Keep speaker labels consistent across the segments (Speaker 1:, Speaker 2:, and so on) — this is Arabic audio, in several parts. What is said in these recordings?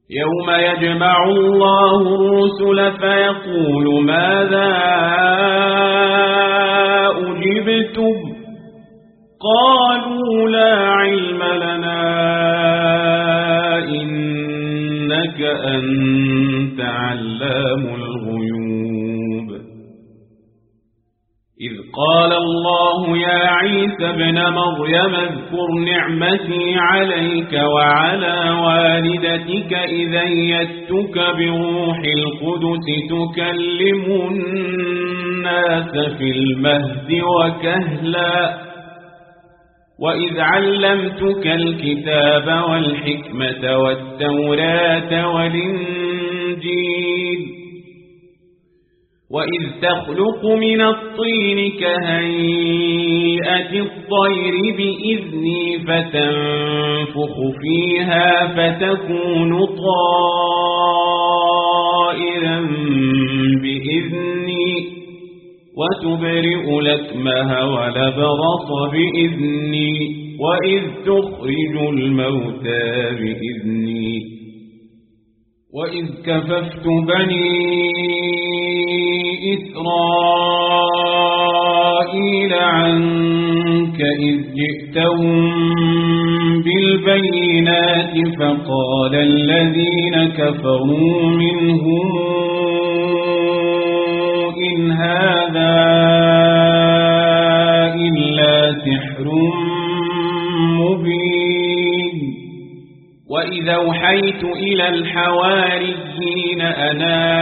Speaker 1: يوم يجمع الله الرسل فيقول ماذا أجبتم قالوا لا علم لنا إنك أنت علام الغيوب إذ قال الله يا عيسى ابن مريم اذكر نعمتي عليك وعلى والدتك إذ أيدتك بروح القدس تكلم الناس في المهد وكهلا وإذ علمتك الكتاب والحكمة والتوراة والإنجيل وإذ تخلق من الطين كهيئة الطير بإذني فتنفخ فيها فتكون طائرا بإذني وتبرئ الأكمه والأبرص بإذني وإذ تخرج الموتى بإذني وإذ كففت بني إسرائيل عنك إذ جئتهم بالبينات فقال الذين كفروا منهم إن هذا إلا سحر مبين وإذا أوحيت إلى الحواريين أن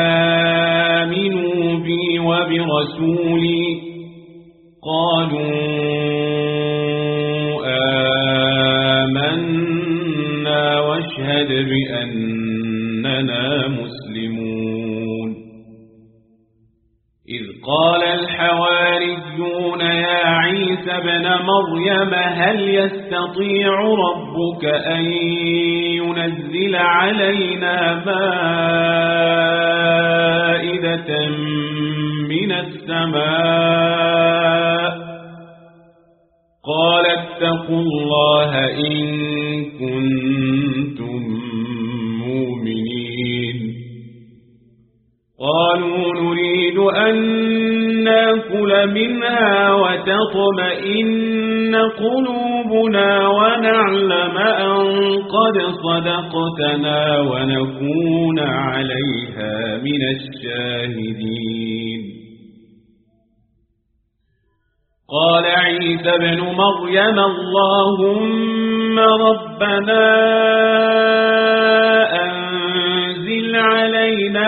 Speaker 1: آمنوا بي وبرسولي قالوا آمنا واشهد بأننا مسلمون إذ قال الحواريون يا عيسى ابن مريم هل يستطيع ربك أن ينزل علينا مائدة من السماء قال اتقوا الله إن كنتم مؤمنين قالوا نريد أن نأكل منها وتطمئن قلوبنا ونعلم أن قد صدقتنا ونكون عليها من الشاهدين قال عيسى ابن مريم اللهم ربنا أنزل علينا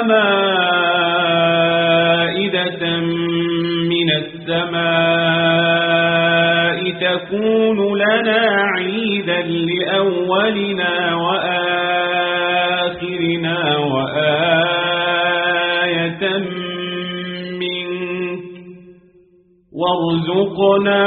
Speaker 1: مائدة من السماء تكون لنا عيدا لأولنا وآخرنا وآية منك وارزقنا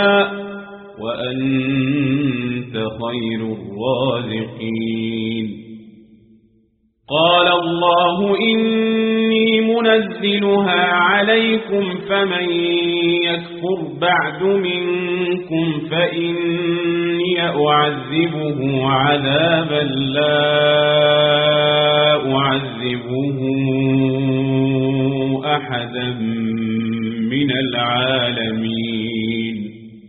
Speaker 1: وأنت خير الرازقين قال الله إني منزلها عليكم فمن يكفر بعد منكم فإني أعذبه عذابا لا أعذبه أحدا من العالمين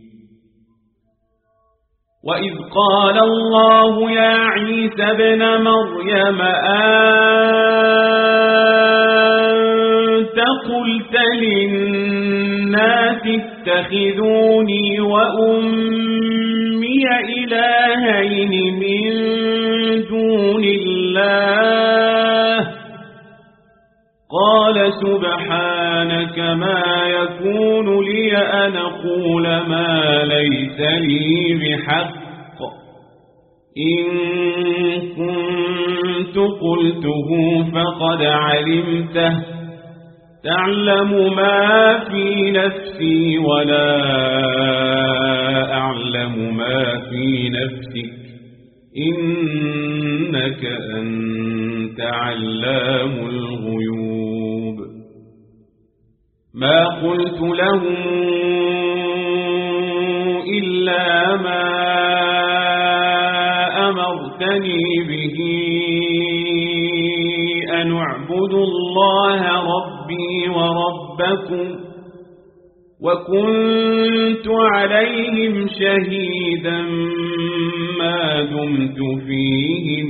Speaker 1: وإذ قال الله يا عيسى ابن مريم أنت قلت للناس اتخذوني وأمي إلهين من دون الله قال سبحانك ما يكون لي أن أقول ما ليس لي بحق إن كنت قلته فقد علمته تعلم ما في نفسي ولا أعلم ما في نفسك إنك أنت علام الغيوب ما قلت لهم إلا ما أمرتني به اعبدوا الله ربي وربكم وكنت عليهم شهيدا ما دمت فيهم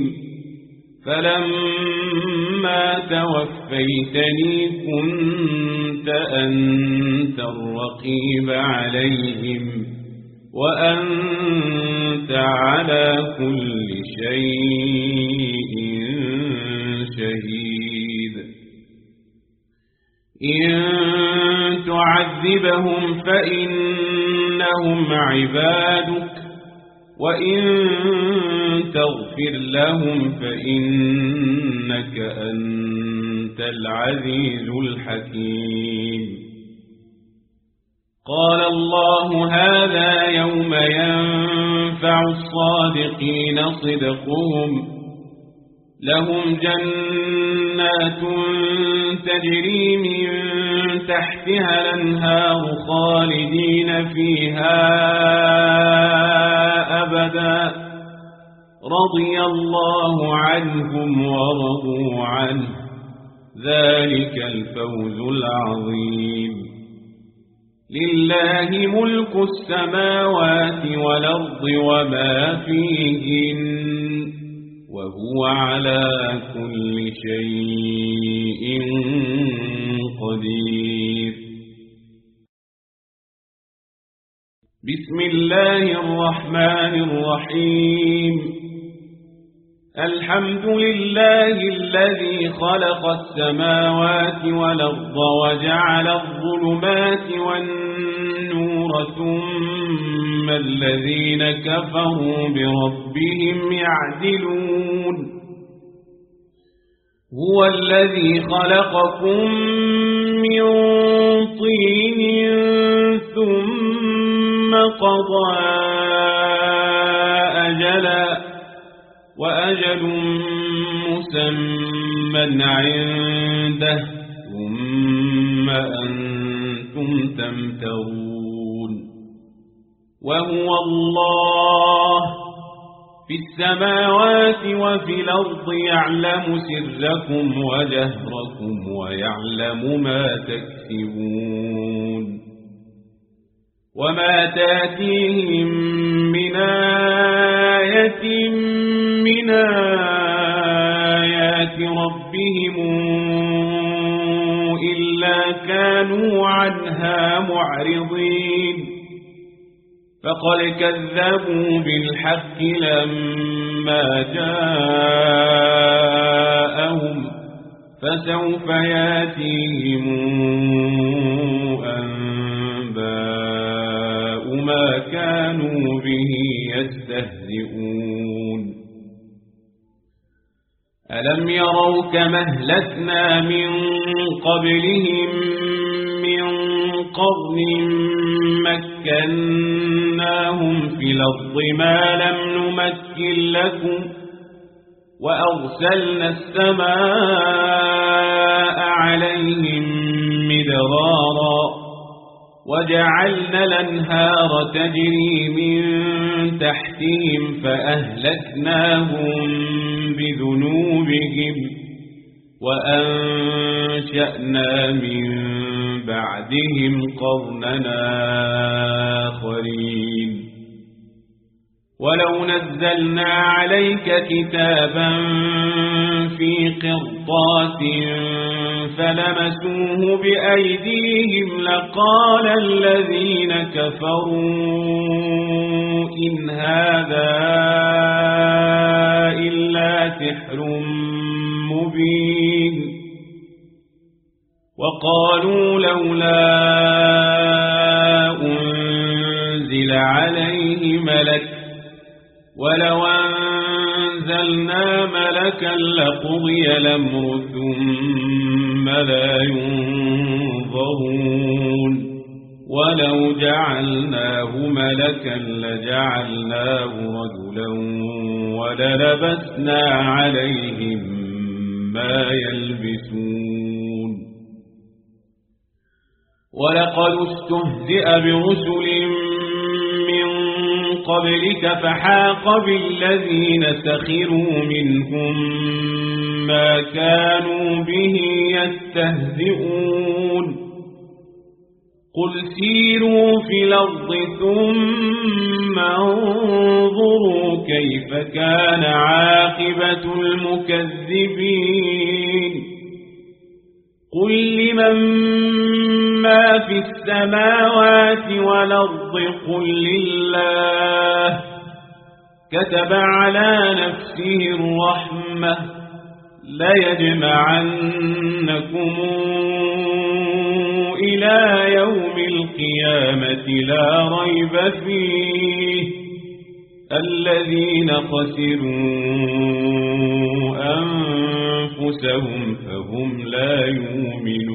Speaker 1: فلما توفيتني كنت أنت الرقيب عليهم وأنت على كل شيء شهيد إن تعذبهم فإنهم عبادك وإن تغفر لهم فإنك أنت العزيز الحكيم قال الله هذا يوم ينفع الصادقين صدقهم لهم جنات تجري من تحتها الأنهار خالدين فيها أبدا رضي الله عنهم ورضوا عنه ذلك الفوز العظيم لله ملك السماوات والأرض وما فيهن وهو على كل شيء قدير بسم الله الرحمن الرحيم الحمد لله الذي خلق السماوات والأرض وجعل الظلمات والنور ثم الذين كفروا بربهم يعدلون هو الذي خلقكم من طين ثم قضى أجلا وأجل مسمى عنده ثم أنتم تمترون وهو الله في السماوات وفي الأرض يعلم سركم وجهركم ويعلم ما تكسبون وما تأتيهم من آية من آيات ربهم إلا كانوا عنها معرضين فقد كذبوا بالحق لما جاءهم فسوف ياتيهم أنباء ما كانوا به يستهزئون ألم يروا كما أهلكنا من قبلهم من قرن مكناهم في الأرض ما لم نمكن لكم وأرسلنا السماء عليهم مدرارا وجعلنا الأنهار تجري من تحتهم فأهلكناهم بذنوبهم وأنشأنا من بعدهم قرننا آخرين ولو نزلنا عليك كتابا في قرطاس فلمسوه بأيديهم لقال الذين كفروا إن هذا إلا سحر مبين وقالوا لولا أنزل عليه ملك ولو أنزلنا ملكا لقضي الأمر ثم لا ينظرون ولو جعلناه ملكا لجعلناه رجلا وللبسنا عليهم ما يلبسون ولقد استهزئ برسل من قبلك فحاق بالذين سخروا منهم ما كانوا به يستهزئون قل سيروا في الأرض ثم انظروا كيف كان عاقبة المكذبين قل لمن ما في السماوات والأرض قل لله كتب على نفسه الرحمة ليجمعنكم إلى يوم القيامة لا ريب فيه الذين خسروا أنفسهم فهم لا يؤمنون